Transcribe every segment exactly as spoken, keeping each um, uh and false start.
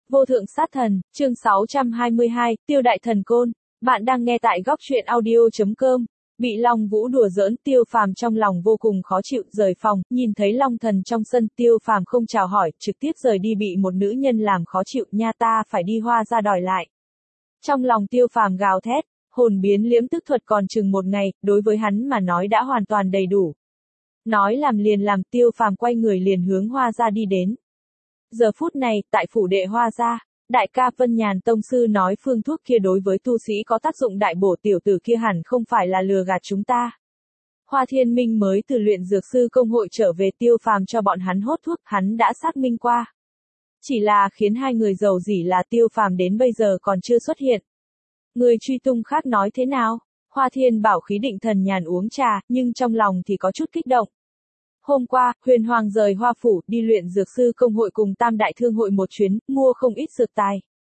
Vô thượng sát thần, chương sáu trăm hai mươi hai, Tiêu đại thần côn. Bạn đang nghe tại góc truyện audio chấm com. Bị Long Vũ đùa giỡn, Tiêu Phàm trong lòng vô cùng khó chịu, rời phòng, nhìn thấy Long Thần trong sân, Tiêu Phàm không chào hỏi, trực tiếp rời đi, bị một nữ nhân làm khó chịu, nha, ta phải đi Hoa ra đòi lại. Trong lòng Tiêu Phàm gào thét, hồn biến liễm tức thuật còn chừng một ngày, đối với hắn mà nói đã hoàn toàn đầy đủ. Nói làm liền làm, Tiêu Phàm quay người liền hướng Hoa ra đi đến. Giờ phút này, tại phủ đệ Hoa gia, đại ca Vân Nhàn tông sư nói phương thuốc kia đối với tu sĩ có tác dụng đại bổ, tiểu tử kia hẳn không phải là lừa gạt chúng ta. Hoa Thiên Minh mới từ luyện dược sư công hội trở về, Tiêu Phàm cho bọn hắn hốt thuốc, hắn đã xác minh qua. Chỉ là khiến hai người giàu dỉ là Tiêu Phàm đến bây giờ còn chưa xuất hiện. Người truy tung khác nói thế nào? Hoa Thiên bảo khí định thần nhàn uống trà, nhưng trong lòng thì có chút kích động. Hôm qua, Huyền Hoàng rời Hoa Phủ, đi luyện dược sư công hội cùng Tam Đại Thương hội một chuyến, mua không ít dược tài.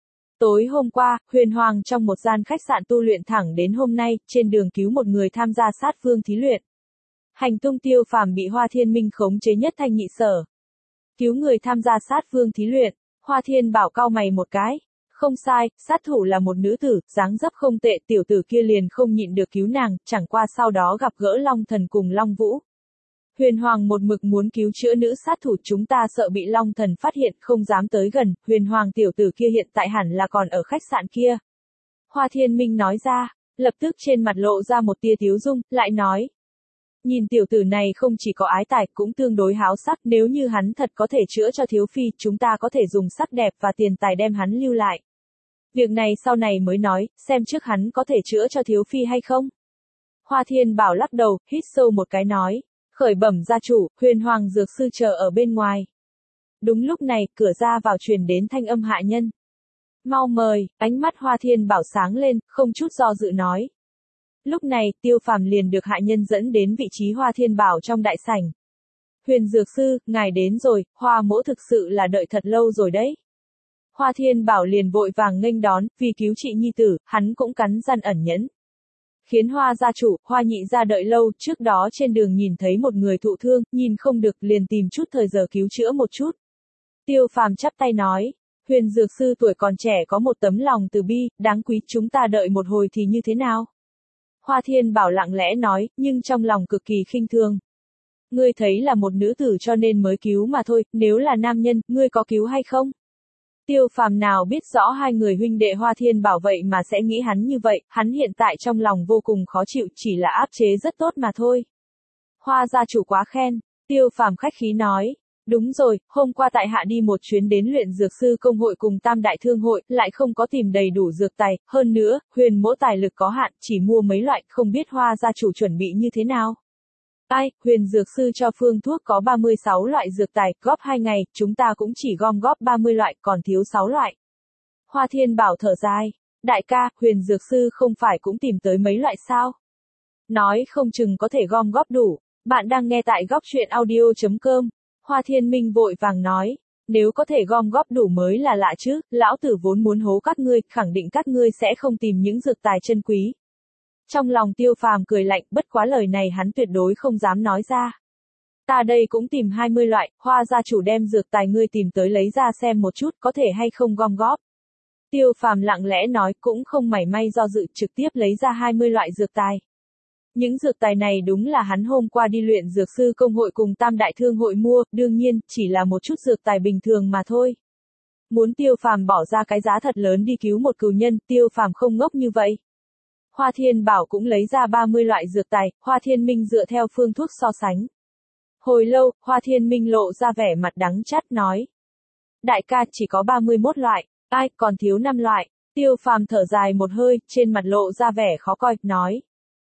Tối hôm qua, Huyền Hoàng trong một gian khách sạn tu luyện thẳng đến hôm nay, trên đường cứu một người tham gia sát phương thí luyện. Hành tung Tiêu Phàm bị Hoa Thiên Minh khống chế nhất thanh nhị sở. Cứu người tham gia sát phương thí luyện, Hoa Thiên bảo cau mày một cái. Không sai, sát thủ là một nữ tử, dáng dấp không tệ, tiểu tử kia liền không nhịn được cứu nàng, chẳng qua sau đó gặp gỡ Long Thần cùng Long Vũ. Huyền Hoàng một mực muốn cứu chữa nữ sát thủ, chúng ta sợ bị Long Thần phát hiện, không dám tới gần, Huyền Hoàng tiểu tử kia hiện tại hẳn là còn ở khách sạn kia. Hoa Thiên Minh nói ra, lập tức trên mặt lộ ra một tia tiếu dung, lại nói. Nhìn tiểu tử này không chỉ có ái tài, cũng tương đối háo sắc, nếu như hắn thật có thể chữa cho thiếu phi, chúng ta có thể dùng sắc đẹp và tiền tài đem hắn lưu lại. Việc này sau này mới nói, xem trước hắn có thể chữa cho thiếu phi hay không. Hoa Thiên bảo lắc đầu, hít sâu một cái nói. Khởi bẩm gia chủ, Huyền Hoàng dược sư chờ ở bên ngoài. Đúng lúc này, cửa ra vào truyền đến thanh âm hạ nhân. Mau mời, ánh mắt Hoa Thiên bảo sáng lên, không chút do dự nói. Lúc này, Tiêu Phàm liền được hạ nhân dẫn đến vị trí Hoa Thiên bảo trong đại sảnh. Huyền dược sư, ngài đến rồi, Hoa mỗ thực sự là đợi thật lâu rồi đấy. Hoa Thiên bảo liền vội vàng nghênh đón, vì cứu trị nhi tử, hắn cũng cắn răng ẩn nhẫn. Khiến Hoa gia chủ, Hoa nhị gia đợi lâu, trước đó trên đường nhìn thấy một người thụ thương, nhìn không được liền tìm chút thời giờ cứu chữa một chút. Tiêu Phàm chắp tay nói, Huyền dược sư tuổi còn trẻ có một tấm lòng từ bi, đáng quý, chúng ta đợi một hồi thì như thế nào? Hoa Thiên bảo lặng lẽ nói, nhưng trong lòng cực kỳ khinh thường. Ngươi thấy là một nữ tử cho nên mới cứu mà thôi, nếu là nam nhân, ngươi có cứu hay không? Tiêu Phàm nào biết rõ hai người huynh đệ Hoa Thiên bảo vậy mà sẽ nghĩ hắn như vậy, hắn hiện tại trong lòng vô cùng khó chịu, chỉ là áp chế rất tốt mà thôi. Hoa gia chủ quá khen, Tiêu Phàm khách khí nói, đúng rồi, hôm qua tại hạ đi một chuyến đến luyện dược sư công hội cùng Tam Đại Thương hội, lại không có tìm đầy đủ dược tài, hơn nữa, Huyền mỗ tài lực có hạn, chỉ mua mấy loại, không biết Hoa gia chủ chuẩn bị như thế nào. Ai, Huyền dược sư cho phương thuốc có ba mươi sáu loại dược tài, góp hai ngày, chúng ta cũng chỉ gom góp ba mươi loại, còn thiếu sáu loại. Hoa Thiên bảo thở dài, đại ca, Huyền dược sư không phải cũng tìm tới mấy loại sao? Nói không chừng có thể gom góp đủ, bạn đang nghe tại góc truyện audio chấm com. Hoa Thiên Minh vội vàng nói, nếu có thể gom góp đủ mới là lạ chứ, lão tử vốn muốn hố các ngươi, khẳng định các ngươi sẽ không tìm những dược tài chân quý. Trong lòng Tiêu Phàm cười lạnh, bất quá lời này hắn tuyệt đối không dám nói ra. Ta đây cũng tìm hai mươi loại, Hoa gia chủ đem dược tài ngươi tìm tới lấy ra xem một chút, có thể hay không gom góp. Tiêu Phàm lặng lẽ nói, cũng không mảy may do dự, trực tiếp lấy ra hai mươi loại dược tài. Những dược tài này đúng là hắn hôm qua đi luyện dược sư công hội cùng Tam Đại Thương hội mua, đương nhiên, chỉ là một chút dược tài bình thường mà thôi. Muốn Tiêu Phàm bỏ ra cái giá thật lớn đi cứu một cừu nhân, Tiêu Phàm không ngốc như vậy. Hoa Thiên bảo cũng lấy ra ba mươi loại dược tài, Hoa Thiên Minh dựa theo phương thuốc so sánh. Hồi lâu, Hoa Thiên Minh lộ ra vẻ mặt đắng chát nói. Đại ca chỉ có ba mươi mốt loại, ai còn thiếu năm loại, Tiêu Phàm thở dài một hơi, trên mặt lộ ra vẻ khó coi, nói.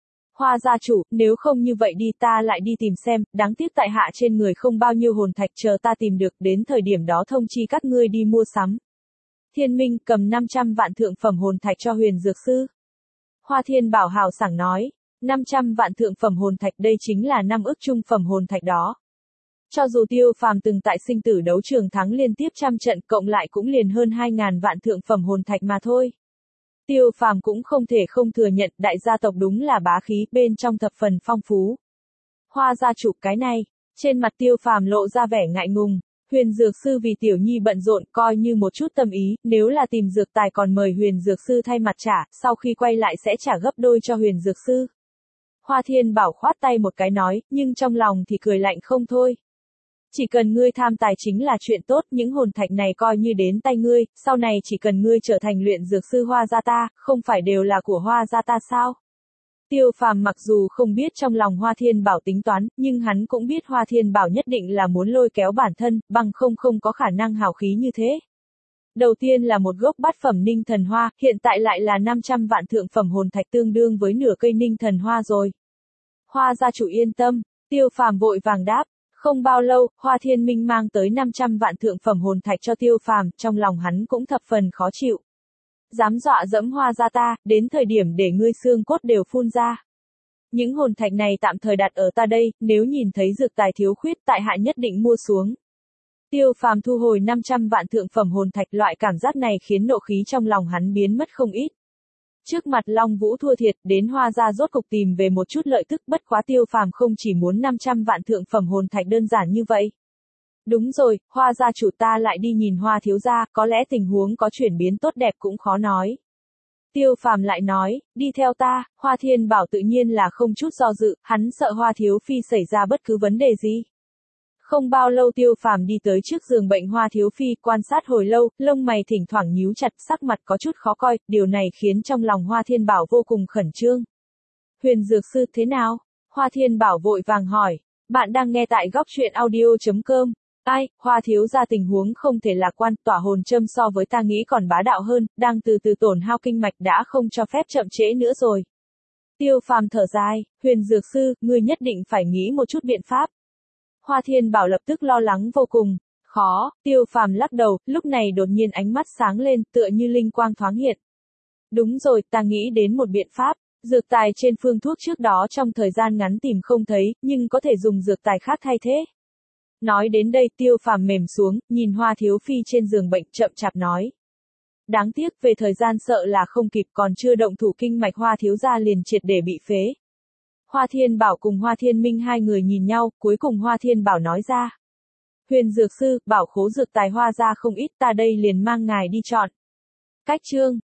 Hoa gia chủ, nếu không như vậy đi ta lại đi tìm xem, đáng tiếc tại hạ trên người không bao nhiêu hồn thạch, chờ ta tìm được, đến thời điểm đó thông chi các ngươi đi mua sắm. Thiên Minh cầm năm trăm vạn thượng phẩm hồn thạch cho Huyền dược sư. Hoa Thiên bảo hào sảng nói, năm trăm vạn thượng phẩm hồn thạch đây chính là năm ức trung phẩm hồn thạch đó. Cho dù Tiêu Phàm từng tại sinh tử đấu trường thắng liên tiếp trăm trận, cộng lại cũng liền hơn hai ngàn vạn thượng phẩm hồn thạch mà thôi. Tiêu Phàm cũng không thể không thừa nhận, đại gia tộc đúng là bá khí, bên trong thập phần phong phú. Hoa gia chủ, cái này, trên mặt Tiêu Phàm lộ ra vẻ ngại ngùng, Huyền Dược Sư vì Tiểu Nhi bận rộn, coi như một chút tâm ý, nếu là tìm dược tài còn mời Huyền Dược Sư thay mặt trả, sau khi quay lại sẽ trả gấp đôi cho Huyền Dược Sư. Hoa Thiên Bảo khoát tay một cái nói, nhưng trong lòng thì cười lạnh không thôi. Chỉ cần ngươi tham tài chính là chuyện tốt, những hồn thạch này coi như đến tay ngươi, sau này chỉ cần ngươi trở thành luyện dược sư Hoa gia ta, không phải đều là của Hoa gia ta sao? Tiêu Phàm mặc dù không biết trong lòng Hoa Thiên Bảo tính toán, nhưng hắn cũng biết Hoa Thiên Bảo nhất định là muốn lôi kéo bản thân, bằng không không có khả năng hào khí như thế. Đầu tiên là một gốc bát phẩm ninh thần hoa, hiện tại lại là năm trăm vạn thượng phẩm hồn thạch tương đương với nửa cây ninh thần hoa rồi. Hoa gia chủ yên tâm, Tiêu Phàm vội vàng đáp. Không bao lâu, Hoa Thiên Minh mang tới năm trăm vạn thượng phẩm hồn thạch cho Tiêu Phàm, trong lòng hắn cũng thập phần khó chịu. Dám dọa dẫm Hoa gia ta, đến thời điểm để ngươi xương cốt đều phun ra. Những hồn thạch này tạm thời đặt ở ta đây, nếu nhìn thấy dược tài thiếu khuyết tại hạ nhất định mua xuống. Tiêu Phàm thu hồi năm trăm vạn thượng phẩm hồn thạch, loại cảm giác này khiến nộ khí trong lòng hắn biến mất không ít. Trước mặt Long Vũ thua thiệt, đến Hoa gia rốt cục tìm về một chút lợi tức, bất quá Tiêu Phàm không chỉ muốn năm trăm vạn thượng phẩm hồn thạch đơn giản như vậy. Đúng rồi, Hoa gia chủ ta lại đi nhìn Hoa thiếu gia, có lẽ tình huống có chuyển biến tốt đẹp cũng khó nói. Tiêu Phàm lại nói, đi theo ta, Hoa Thiên Bảo tự nhiên là không chút do dự, hắn sợ Hoa thiếu phi xảy ra bất cứ vấn đề gì. Không bao lâu Tiêu Phàm đi tới trước giường bệnh Hoa thiếu phi, quan sát hồi lâu, lông mày thỉnh thoảng nhíu chặt, sắc mặt có chút khó coi, điều này khiến trong lòng Hoa Thiên Bảo vô cùng khẩn trương. Huyền Dược Sư thế nào? Hoa Thiên Bảo vội vàng hỏi. Bạn đang nghe tại góc truyện audio chấm com. Ai, Hoa thiếu gia tình huống không thể lạc quan, tỏa hồn châm so với ta nghĩ còn bá đạo hơn, đang từ từ tổn hao kinh mạch đã không cho phép chậm trễ nữa rồi. Tiêu Phàm thở dài, Huyền Dược Sư, ngươi nhất định phải nghĩ một chút biện pháp. Hoa Thiên Bảo lập tức lo lắng vô cùng. Khó, Tiêu Phàm lắc đầu, lúc này đột nhiên ánh mắt sáng lên, tựa như linh quang thoáng hiện. Đúng rồi, ta nghĩ đến một biện pháp. Dược tài trên phương thuốc trước đó trong thời gian ngắn tìm không thấy, nhưng có thể dùng dược tài khác thay thế. Nói đến đây Tiêu Phàm mềm xuống, nhìn Hoa thiếu phi trên giường bệnh, chậm chạp nói. Đáng tiếc về thời gian sợ là không kịp, còn chưa động thủ kinh mạch Hoa thiếu gia liền triệt để bị phế. Hoa Thiên Bảo cùng Hoa Thiên Minh hai người nhìn nhau, cuối cùng Hoa Thiên Bảo nói ra. Huyền Dược Sư, bảo khố dược tài Hoa gia không ít, ta đây liền mang ngài đi chọn. Cách chương